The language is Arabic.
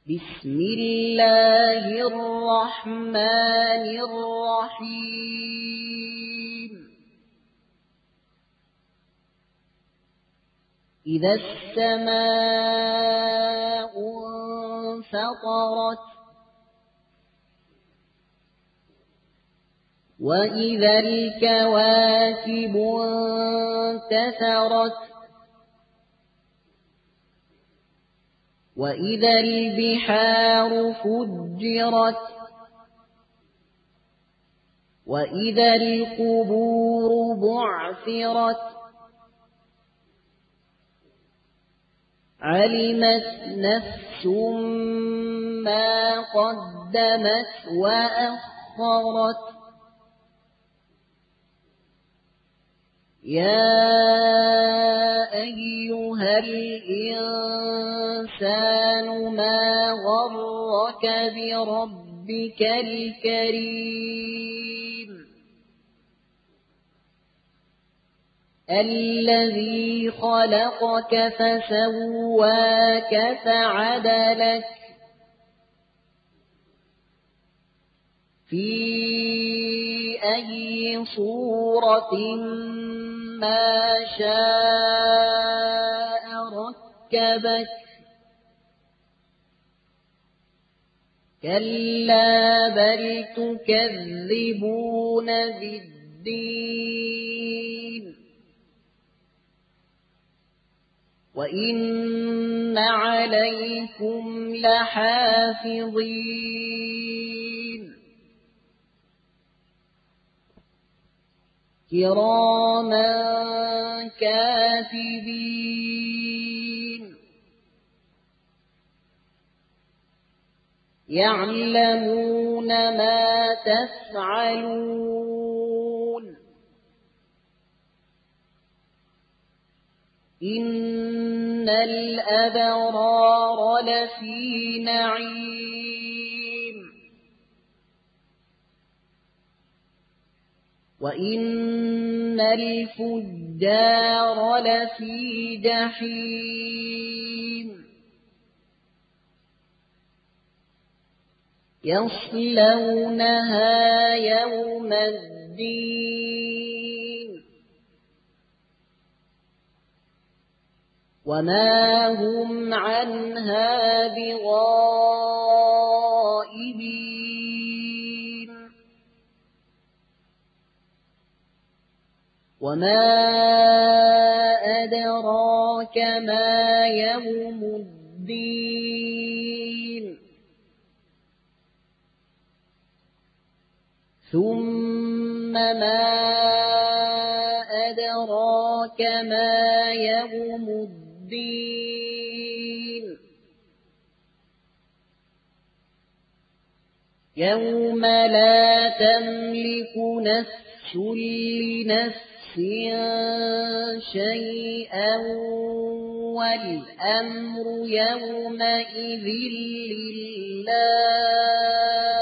بسم الله الرحمن الرحيم إذا السماء انفطرت وإذا الكواكب انتثرت وإذا البحار فجرت وإذا القبور بعثرت علمت نفس ما قدمت وأخرت يا أيها الإنسان ما غرك بربك الكريم الذي خلقك فسواك فعدلك في أي صورة ما شاء ركبك كلا بل تكذبون بالدين وإن عليكم لحافظين كراما كاتبين يعلمون ما تفعلون إن الأبرار لفي نعيم وإن الفجار لفي جحيم يصلونها يوم الدين وما هم عنها بغائبين وما أدراك ما يوم الدين ثم ما أدراك ما يوم الدين يوم لا تملك نفس لنفس شيئا والأمر يومئذ لله